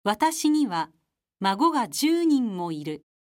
私には孫が10人もいる。